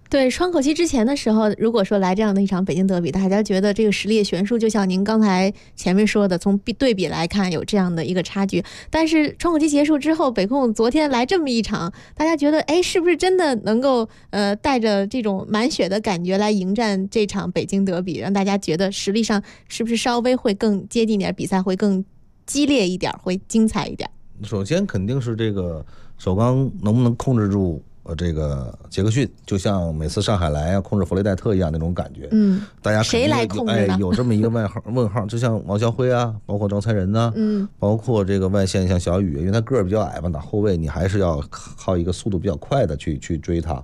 对，窗口期之前的时候，如果说来这样的一场北京德比，大家觉得这个实力悬殊，就像您刚才前面说的，从对比来看有这样的一个差距。但是窗口期结束之后，北控昨天来这么一场，大家觉得，哎，是不是真的能够带着这种满血的感觉来迎战这场北京德比，让大家觉得实力上是不是稍微会更接近点，比赛会更激烈一点，会精彩一点？ 首先肯定是这个首钢能不能控制住这个杰克逊，就像每次上海来啊控制弗雷戴特一样那种感觉。大家谁来控制呢？ 有这么一个问号，就像王啸辉啊，包括张才仁呐，包括这个外线像小雨，因为他个儿比较矮嘛，打后卫你还是要靠一个速度比较快的去追他，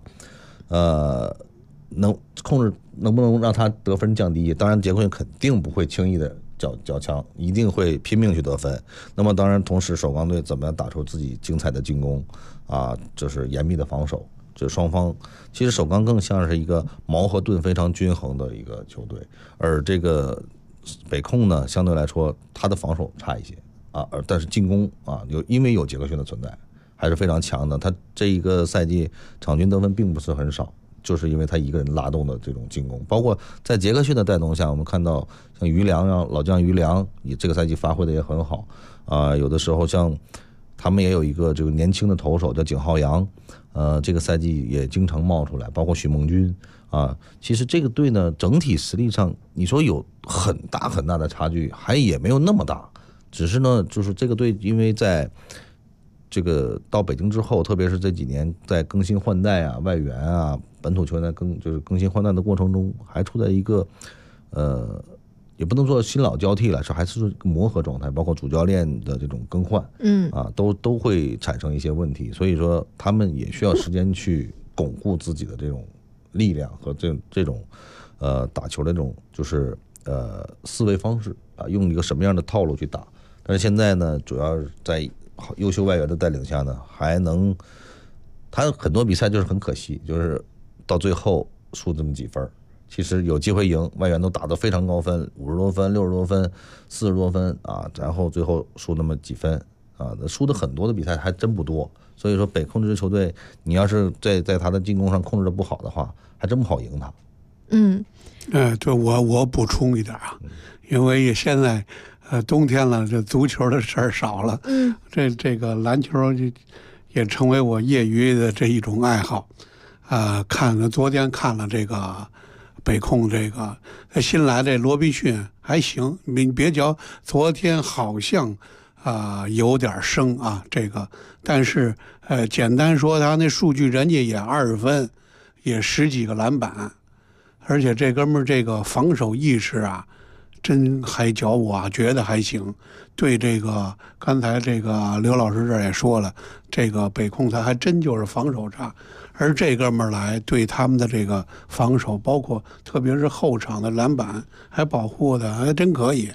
能控制能不能让他得分降低？当然杰克逊肯定不会轻易的较强，一定会拼命去得分。那么当然同时首钢队怎么样打出自己精彩的进攻啊，就是严密的防守，这双方其实首钢更像是一个矛和盾非常均衡的一个球队，而这个北控呢相对来说他的防守差一些啊，但是进攻啊因为有杰克逊的存在还是非常强的。他这一个赛季场均得分并不是很少，就是因为他一个人拉动的这种进攻，包括在杰克逊的带动下，我们看到像于良老将于良这个赛季发挥的也很好啊，有的时候像他们也有一个这个年轻的投手叫景浩洋，这个赛季也经常冒出来，包括许梦军啊。其实这个队呢，整体实力上你说有很大很大的差距，还也没有那么大，只是呢，就是这个队因为在这个到北京之后，特别是这几年在更新换代啊、外援啊、本土球员就是更新换代的过程中，还处在一个也不能说新老交替了，还是磨合状态，包括主教练的这种更换，都会产生一些问题，所以说他们也需要时间去巩固自己的这种力量和这种打球的这种就是思维方式啊，用一个什么样的套路去打。但是现在呢，主要是在优秀外援的带领下呢，还能他很多比赛就是很可惜，就是到最后输这么几分。其实有机会赢，外援都打得非常高分，50多分、60多分、40多分啊，然后最后输那么几分啊，输的很多的比赛还真不多。所以说北控这支球队，你要是在他的进攻上控制的不好的话，还真不好赢他。 对，我补充一点啊，因为现在冬天了，这足球的事儿少了，这个篮球也成为我业余的这一种爱好。昨天看了这个北控这个新来这罗宾逊还行，你别瞧昨天好像有点生啊这个，但是简单说他那数据人家也20分，也10几个篮板，而且这哥们儿这个防守意识啊真还叫我觉得还行。对这个刚才这个刘老师这也说了，这个北控他还真就是防守差，而这哥们儿来对他们的这个防守，包括特别是后场的篮板还保护的还真可以。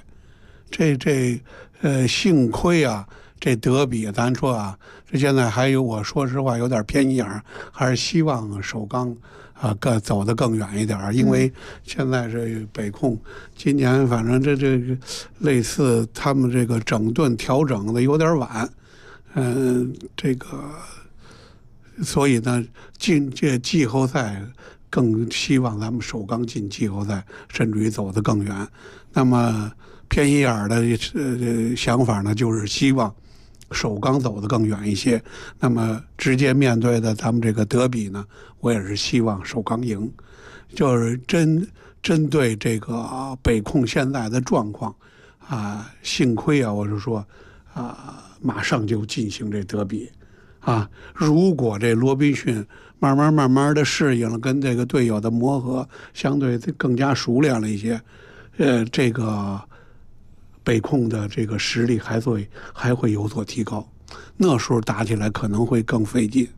幸亏啊，这德比咱说啊，这现在还有，我说实话有点偏眼，还是希望首钢走得更远一点，因为现在这北控今年反正这个类似他们这个整顿调整的有点晚，这个所以呢进这季后赛更希望咱们首钢进季后赛，甚至于走得更远。那么偏心眼的想法呢，就是希望首钢走得更远一些。那么直接面对的咱们这个德比呢，我也是希望首钢赢。就是针对这个北控现在的状况啊，幸亏啊，我是说马上就进行这德比啊。如果这罗宾逊慢慢的适应了，跟这个队友的磨合相对更加熟练了一些，这个北控的这个实力还会有所提高，那时候打起来可能会更费劲。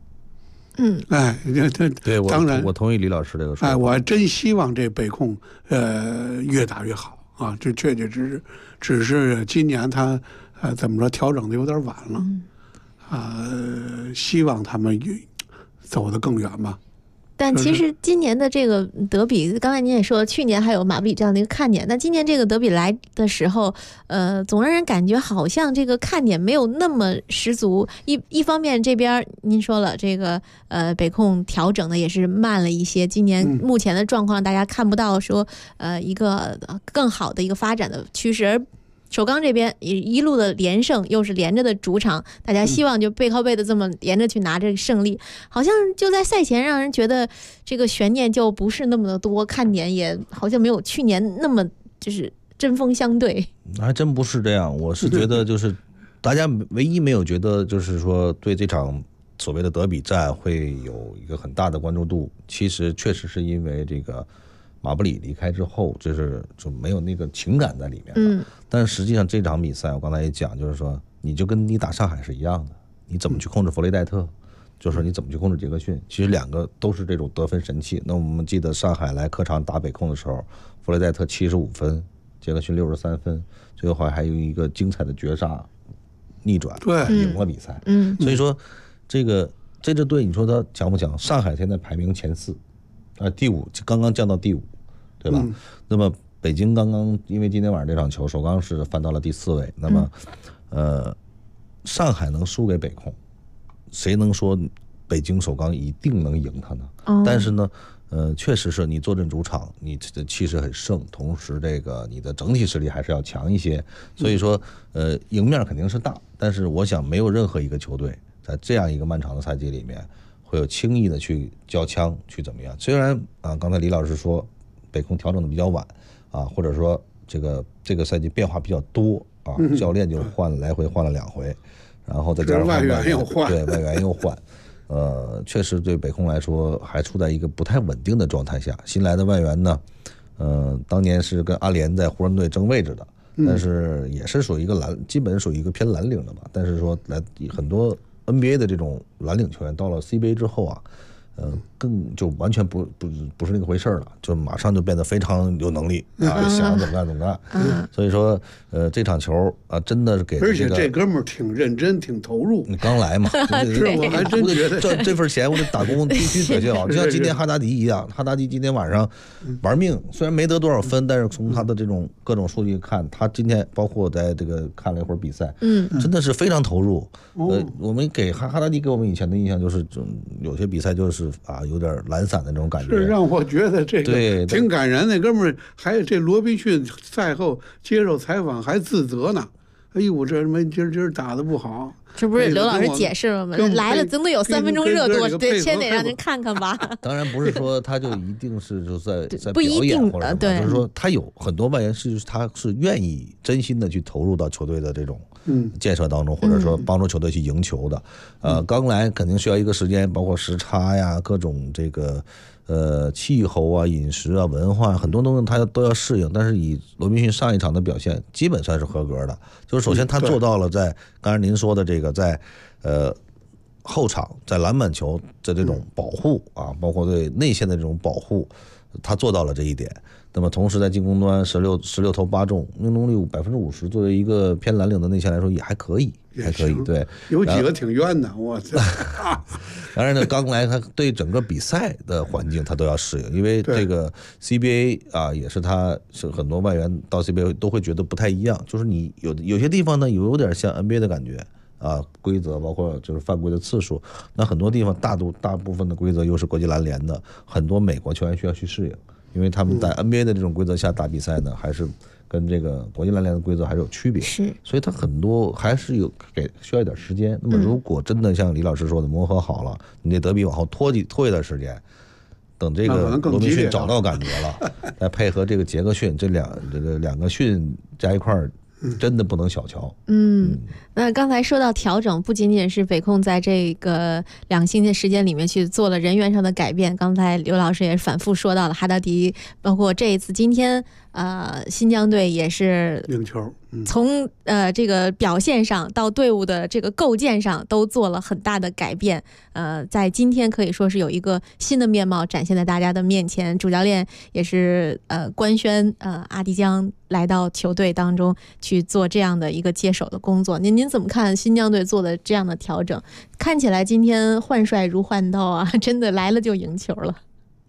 对， 当然我同意李老师这个说法。 我真希望这北控越打越好啊！这确确实实，只是今年他怎么说调整的有点晚了，希望他们走得更远吧。 但其实今年的这个德比，刚才您也说，去年还有马布里这样的一个看点，但今年这个德比来的时候，总让人感觉好像这个看点没有那么十足。一方面这边您说了，这个北控调整的也是慢了一些，今年目前的状况大家看不到说一个更好的一个发展的趋势，而首钢这边一路的连胜，又是连着的主场，大家希望就背靠背的这么连着去拿这个胜利，好像就在赛前让人觉得这个悬念就不是那么的多，看点也好像没有去年那么就是针锋相对。 还真不是这样，我是觉得就是大家唯一没有觉得就是说对这场所谓的德比战会有一个很大的关注度，其实确实是因为这个马布里离开之后，就没有那个情感在里面了。但是实际上这场比赛我刚才也讲，就是说你就跟你打上海是一样的，你怎么去控制弗雷戴特，就是说你怎么去控制杰克逊，其实两个都是这种得分神器。那我们记得上海来客场打北控的时候，弗雷戴特75分，杰克逊63分，最后还有一个精彩的绝杀逆转，赢了比赛。所以说这支队你说他强不强？上海现在排名前4，第5，刚刚降到第5，对吧？那么北京刚刚因为今天晚上这场球，首钢是翻到了第4位。那么，上海能输给北控，谁能说北京首钢一定能赢他呢？但是呢，确实是你坐镇主场，你的气势很盛，同时这个你的整体实力还是要强一些。所以说，赢面肯定是大，但是我想没有任何一个球队在这样一个漫长的赛季里面会有轻易的去交枪去怎么样。虽然刚才李老师说北控调整的比较晚或者说这个赛季变化比较多教练就来回换了2回，然后再加上外援又换， 对，外援又换。确实对北控来说还处在一个不太稳定的状态下。新来的外援呢，当年是跟阿联在湖人队争位置的，但是也是属于一个基本属于一个偏蓝领的吧。但是说很多 NBA 的这种蓝领球员到了 CBA 之后更就完全不是那个回事了，就马上就变得非常有能力想怎么干怎么干。所以说这场球真的是给而且这哥们儿挺认真挺投入， 你刚来嘛是我还真觉得这份钱我得打工必须得就好，就像今天哈达迪一样，哈达迪今天晚上玩命，虽然没得多少分，但是从他的这种各种数据看，他今天包括在这个看了一会儿比赛真的是非常投入。我们给哈达迪给我们以前的印象就是有些比赛就是有点懒散的那种感觉， 是让我觉得这个挺感人。那哥们儿还这罗宾逊赛后接受采访还自责呢，哎呦，我这没今儿打得不好。 这不是刘老师解释了吗？来了总得有3分钟热度，对，先得让人看看吧。 当然不是说他就一定是就在不一定或者对， 就是说他有很多外援他是愿意真心的去投入到球队的这种建设当中，或者说帮助球队去赢球的。刚来肯定需要一个时间，包括时差呀，各种这个气候饮食文化很多东西他都要适应。但是以罗宾逊上一场的表现基本算是合格的，就是首先他做到了在刚才您说的这个在后场在篮板球的这种保护包括对内线的这种保护，他做到了这一点。那么同时在进攻端16投8中，命中率50%，作为一个偏蓝领的内线来说也还可以，对， 有几个挺冤的，我操！ 当然呢，刚来他对整个比赛的环境他都要适应，因为这个 CBA 也是他是很多外援到 CBA 都会觉得不太一样，就是你有些地方呢有点像 NBA 的感觉。规则包括就是犯规的次数，那很多地方大部分的规则又是国际篮联的，很多美国球员需要去适应，因为他们在 NBA 的这种规则下打比赛呢，还是跟这个国际篮联的规则还是有区别，所以他很多还是需要一点时间。那么如果真的像李老师说的磨合好了，你这德比往后拖一段时间，等这个罗宾逊找到感觉了，再配合这个杰克逊，这两个逊加一块儿。真的不能小瞧。 那刚才说到调整，不仅仅是北控在这个2星期的时间里面去做了人员上的改变，刚才刘老师也反复说到了哈达迪，包括这一次今天新疆队也是领球， 从这个表现上到队伍的这个构建上都做了很大的改变。在今天可以说是有一个新的面貌展现在大家的面前。主教练也是官宣阿迪江来到球队当中去做这样的一个接手的工作。您怎么看新疆队做的这样的调整？看起来今天换帅如换刀真的来了就赢球了。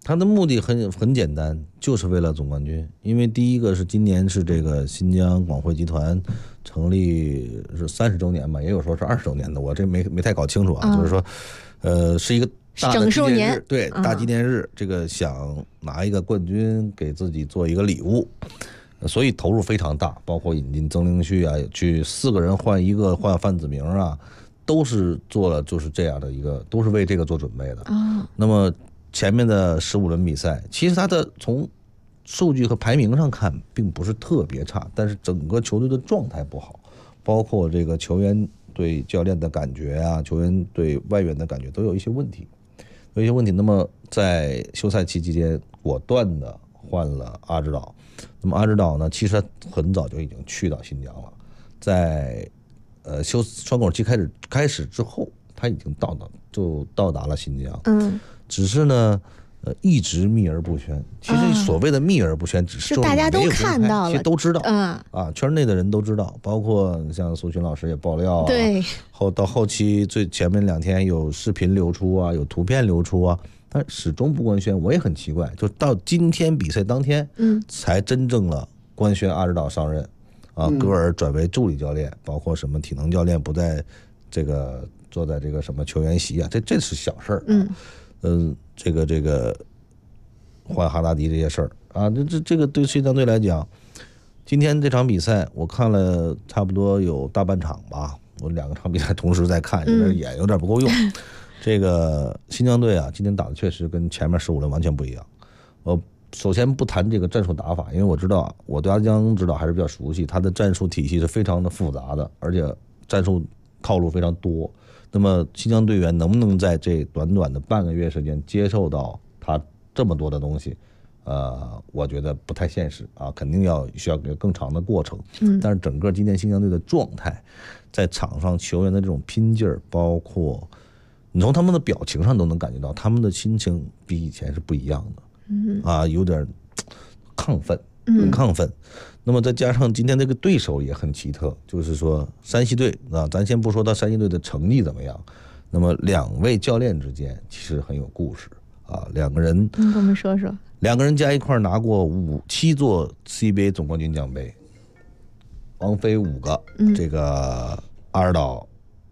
他的目的很简单，就是为了总冠军。因为第一个是今年是这个新疆广汇集团成立是30周年嘛，也有说是20周年的，我这没太搞清楚啊。就是说，是一个大的纪念日，对，大纪念日，这个想拿一个冠军给自己做一个礼物，所以投入非常大，包括引进曾令旭啊，去4个人换一个换范子铭啊，都是做了就是这样的一个，都是为这个做准备的。那么前面的15轮比赛，其实它的从数据和排名上看并不是特别差，但是整个球队的状态不好，包括这个球员对教练的感觉啊，球员对外援的感觉都有一些问题，那么在休赛期间果断的换了阿指导。那么阿指导呢，其实他很早就已经去到新疆了，在窗口期开始之后，他已经到达了新疆。只是呢，一直秘而不宣。其实所谓的秘而不宣，只是大家都看到了， 其实都知道。圈内的人都知道，包括像苏群老师也爆料啊。 对。 到后期最前面2天有视频流出啊，有图片流出啊，但始终不官宣。我也很奇怪，就到今天比赛当天，才真正了官宣阿指导上任。戈尔转为助理教练，包括什么体能教练不在这个坐在这个什么球员席啊，这是小事儿。这个换哈达迪这些事儿啊，这个对新疆队来讲，今天这场比赛我看了差不多有大半场吧，我2个场比赛同时在看，有点眼有点不够用。这个新疆队啊，今天打的确实跟前面15轮完全不一样。首先不谈这个战术打法，因为我知道我对阿江指导还是比较熟悉，他的战术体系是非常的复杂的，而且战术套路非常多。那么新疆队员能不能在这短短的半个月时间接受到他这么多的东西，我觉得不太现实啊，肯定需要更长的过程。但是整个今天新疆队的状态，在场上球员的这种拼劲儿，包括你从他们的表情上都能感觉到，他们的心情比以前是不一样的。有点亢奋，很亢奋。那么再加上今天这个对手也很奇特，就是说山西队啊，咱先不说他山西队的成绩怎么样，那么2位教练之间其实很有故事啊。2个人， 跟我们说说 ，2个人加一块拿过7座 CBA 总冠军奖杯，王菲5个，这个阿指导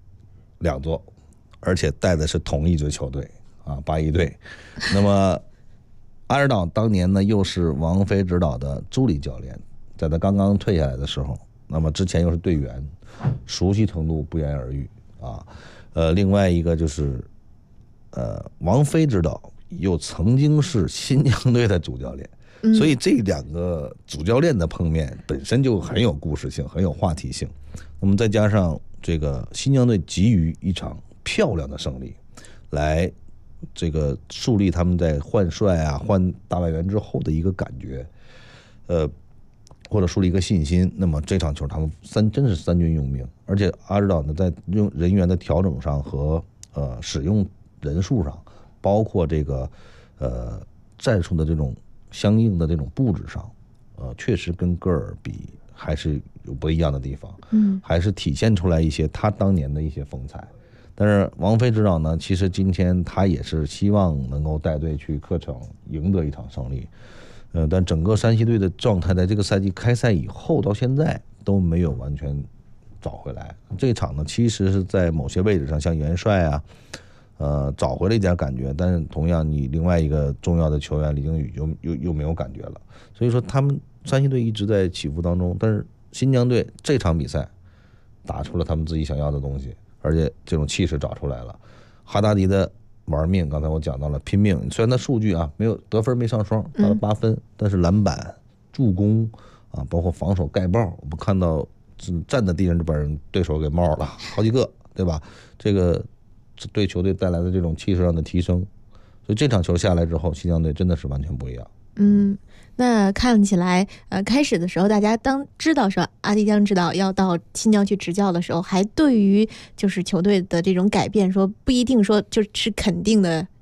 2座，而且带的是同一支球队啊，81队。那么阿指导当年呢，又是王菲指导的助理教练，在他刚刚退下来的时候，那么之前又是队员，熟悉程度不言而喻啊。另外一个就是王菲指导又曾经是新疆队的主教练，所以这2个主教练的碰面本身就很有故事性，很有话题性。那么再加上这个新疆队急于一场漂亮的胜利，来这个树立他们在换帅啊、换大外援之后的一个感觉，或者树立一个信心。那么这场球他们真是3军用命，而且阿指导呢在用人员的调整上和使用人数上，包括这个战术的这种相应的这种布置上，确实跟戈尔比还是有不一样的地方，还是体现出来一些他当年的一些风采。但是王菲指导呢，其实今天他也是希望能够带队去客场赢得一场胜利，但整个山西队的状态在这个赛季开赛以后到现在都没有完全找回来。这场呢，其实是在某些位置上，像元帅啊，找回了一点感觉，但是同样你另外一个重要的球员李靖宇又没有感觉了。所以说他们山西队一直在起伏当中，但是新疆队这场比赛打出了他们自己想要的东西，而且这种气势找出来了。哈达迪的玩命，刚才我讲到了拼命，虽然他数据啊没有得分没上双，拿了8分，但是篮板、助攻啊，包括防守盖帽，我们看到站在敌人这边，对手给帽了好几个，对吧？这个对球队带来的这种气势上的提升，所以这场球下来之后，新疆队真的是完全不一样。 那看起来开始的时候大家当知道说阿迪江指导要到新疆去执教的时候，还对于就是球队的这种改变说不一定说就是肯定的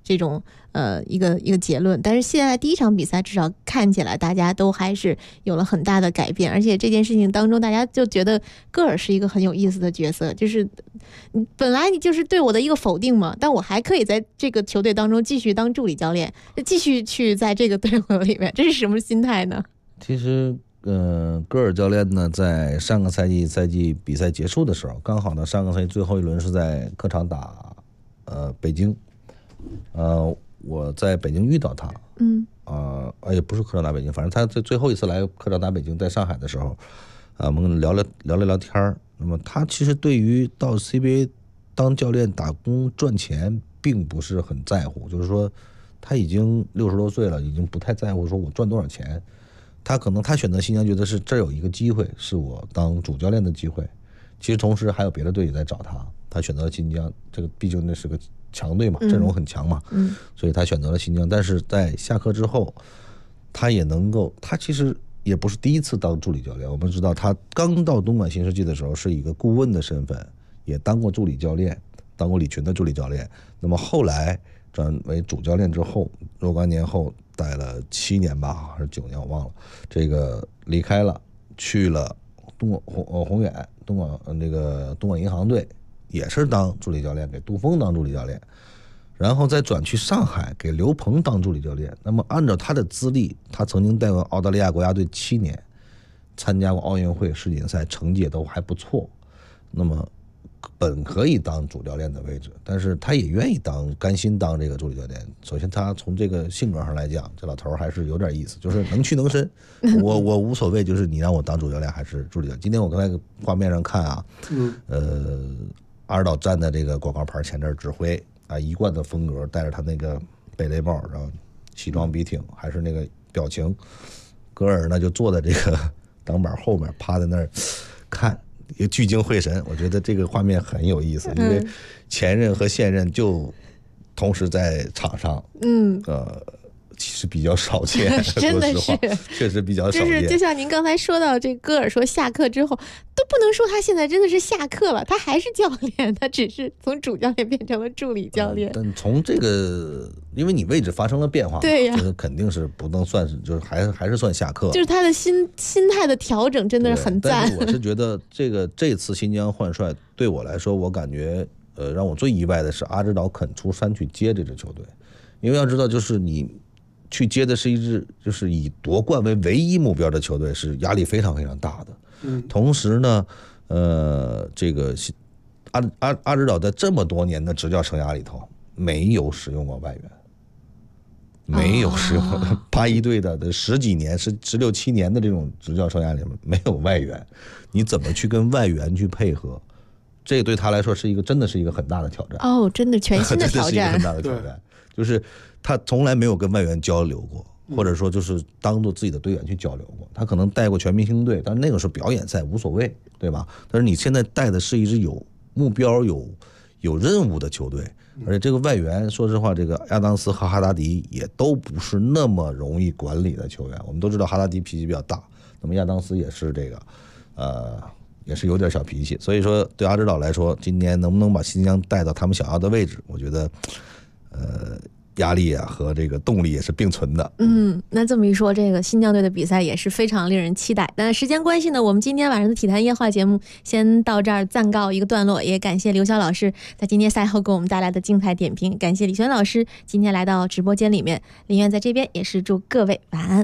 这种一个结论。但是现在第一场比赛至少看起来大家都还是有了很大的改变，而且这件事情当中大家就觉得戈尔是一个很有意思的角色，就是本来你就是对我的一个否定嘛，但我还可以在这个球队当中继续当助理教练，继续去在这个队伍里面，这是什么心态呢？ 其实戈尔教练呢，在上个赛季比赛结束的时候，刚好呢上个赛季最后一轮是在客场打北京，我在北京遇到他，也不是客场打北京，反正他在最后一次来客场打北京，在上海的时候，我们聊了天。那么他其实对于到 CBA 当教练打工赚钱并不是很在乎，就是说他已经60多岁了，已经不太在乎说我赚多少钱。他选择新疆，觉得是这儿有一个机会，是我当主教练的机会。其实同时还有别的队也在找他选择了新疆，这个毕竟那是个强队嘛，阵容很强嘛，所以他选择了新疆。但是在下课之后，他其实也不是第一次当助理教练。我们知道他刚到东莞新世纪的时候是一个顾问的身份，也当过助理教练，当过李群的助理教练。那么后来转为主教练之后，若干年后待了7年吧，还是9年我忘了，这个离开了，去了宏远东莞银行队，也是当助理教练，给杜峰当助理教练，然后再转去上海给刘鹏当助理教练。那么按照他的资历，他曾经带过澳大利亚国家队7年，参加过奥运会、世锦赛，成绩也都还不错。那么本可以当主教练的位置，但是他也愿意甘心当这个助理教练。首先他从这个性格上来讲，这老头还是有点意思，就是能屈能伸。我无所谓，就是你让我当主教练还是助理教练。今天我刚才画面上看啊，阿尔岛站在这个广告牌前这指挥啊，一贯的风格，戴着他那个贝雷帽，然后西装笔挺，还是那个表情。戈尔呢就坐在这个挡板后面，趴在那儿看，也聚精会神。我觉得这个画面很有意思，因为前任和现任就同时在场上，其实比较少见， 真的是确实比较少见。 就像您刚才说到这戈尔说下课之后，都不能说他现在真的是下课了，他还是教练，他只是从主教练变成了助理教练。 但从这个，因为你位置发生了变化， 对呀， 就是肯定是不能算是，就是还是算下课。 就是他的心态的调整真的是很赞。 但是我是觉得这次新疆换帅对我来说，我感觉让我最意外的是阿指导肯出山去接这支球队，因为要知道就是你去接的是一支就是以夺冠为唯一目标的球队，是压力非常非常大的。同时呢，这个阿指导在这么多年的执教生涯里头，没有使用过外援，没有使用过81队的10几年、16、17年的这种执教生涯里面没有外援，你怎么去跟外援去配合？这对他来说真的是一个很大的挑战。 真的全新的挑战， 真的是一个很大的挑战，就是他从来没有跟外援交流过，或者说就是当做自己的队员去交流过。他可能带过全明星队，但是那个时候表演赛无所谓，对吧？但是你现在带的是一支有目标、有任务的球队，而且这个外援，说实话，这个亚当斯和哈达迪也都不是那么容易管理的球员。我们都知道哈达迪脾气比较大，那么亚当斯也是这个，也是有点小脾气。所以说，对阿指导来说，今年能不能把新疆带到他们想要的位置，我觉得，压力啊和这个动力也是并存的。 那这么一说，这个新疆队的比赛也是非常令人期待。但时间关系呢，我们今天晚上的体坛夜话节目先到这儿暂告一个段落，也感谢刘晓老师在今天赛后给我们带来的精彩点评，感谢李璇老师今天来到直播间里面。林苑在这边也是祝各位晚安。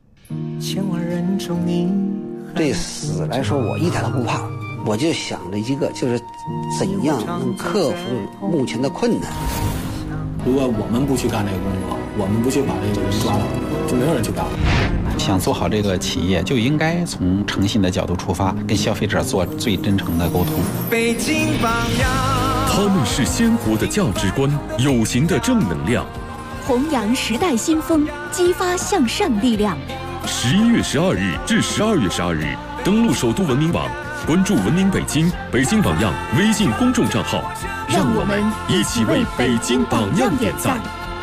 对死来说，我一点都不怕，我就想着一个，就是怎样能克服目前的困难。 如果我们不去干这个工作，我们不去把这个人抓到，就没有人去干了。 想做好这个企业，就应该从诚信的角度出发，跟消费者做最真诚的沟通。 北京榜样， 他们是鲜活的价值观，有形的正能量， 弘扬时代新风，激发向上力量。 11月12日至12月12日，登录首都文明网，关注文明北京、北京榜样微信公众账号，让我们一起为北京榜样点赞。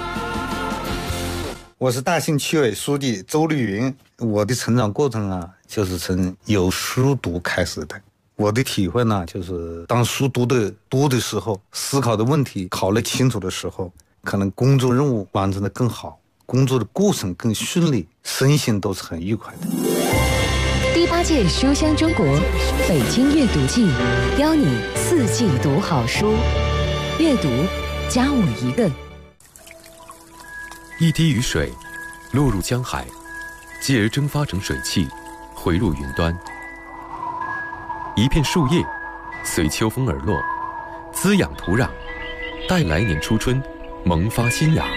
我是大兴区委书记周绿云。我的成长过程啊，就是从有书读开始的。我的体会呢，就是当书读的多的时候，思考的问题考虑清楚的时候， 可能工作任务完成的更好，工作的过程更顺利，身心都是很愉快的。 第8届书香中国北京阅读季，邀你4季读好书，阅读加我一个。 一滴雨水落入江海，继而蒸发成水汽，回入云端。一片树叶随秋风而落，滋养土壤，待来年初春萌发新芽。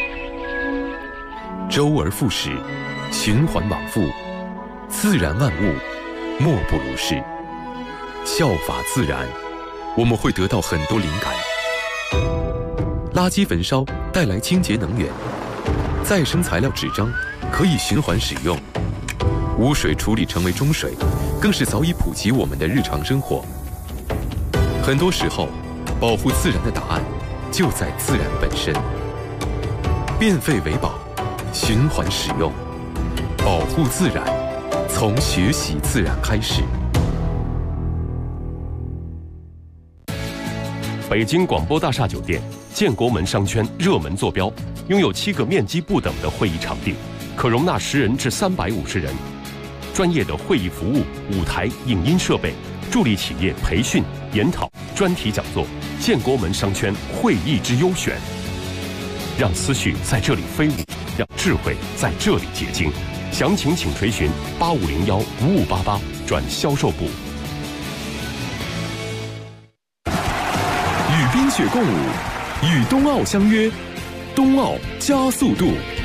周而复始，循环往复，自然万物莫不如是。效法自然，我们会得到很多灵感。垃圾焚烧带来清洁能源，再生材料纸张可以循环使用，污水处理成为中水，更是早已普及我们的日常生活。很多时候，保护自然的答案就在自然本身。变废为宝，循环使用，保护自然，从学习自然开始。 北京广播大厦酒店建国门商圈热门坐标，拥有7个面积不等的会议场地，可容纳10人至350人。专业的会议服务、舞台、影音设备，助力企业培训、研讨、专题讲座。建国门商圈会议之优选，让思绪在这里飞舞，让智慧在这里结晶。详情请垂询8501-5588转销售部。 与冰雪共舞，与冬奥相约，冬奥加速度。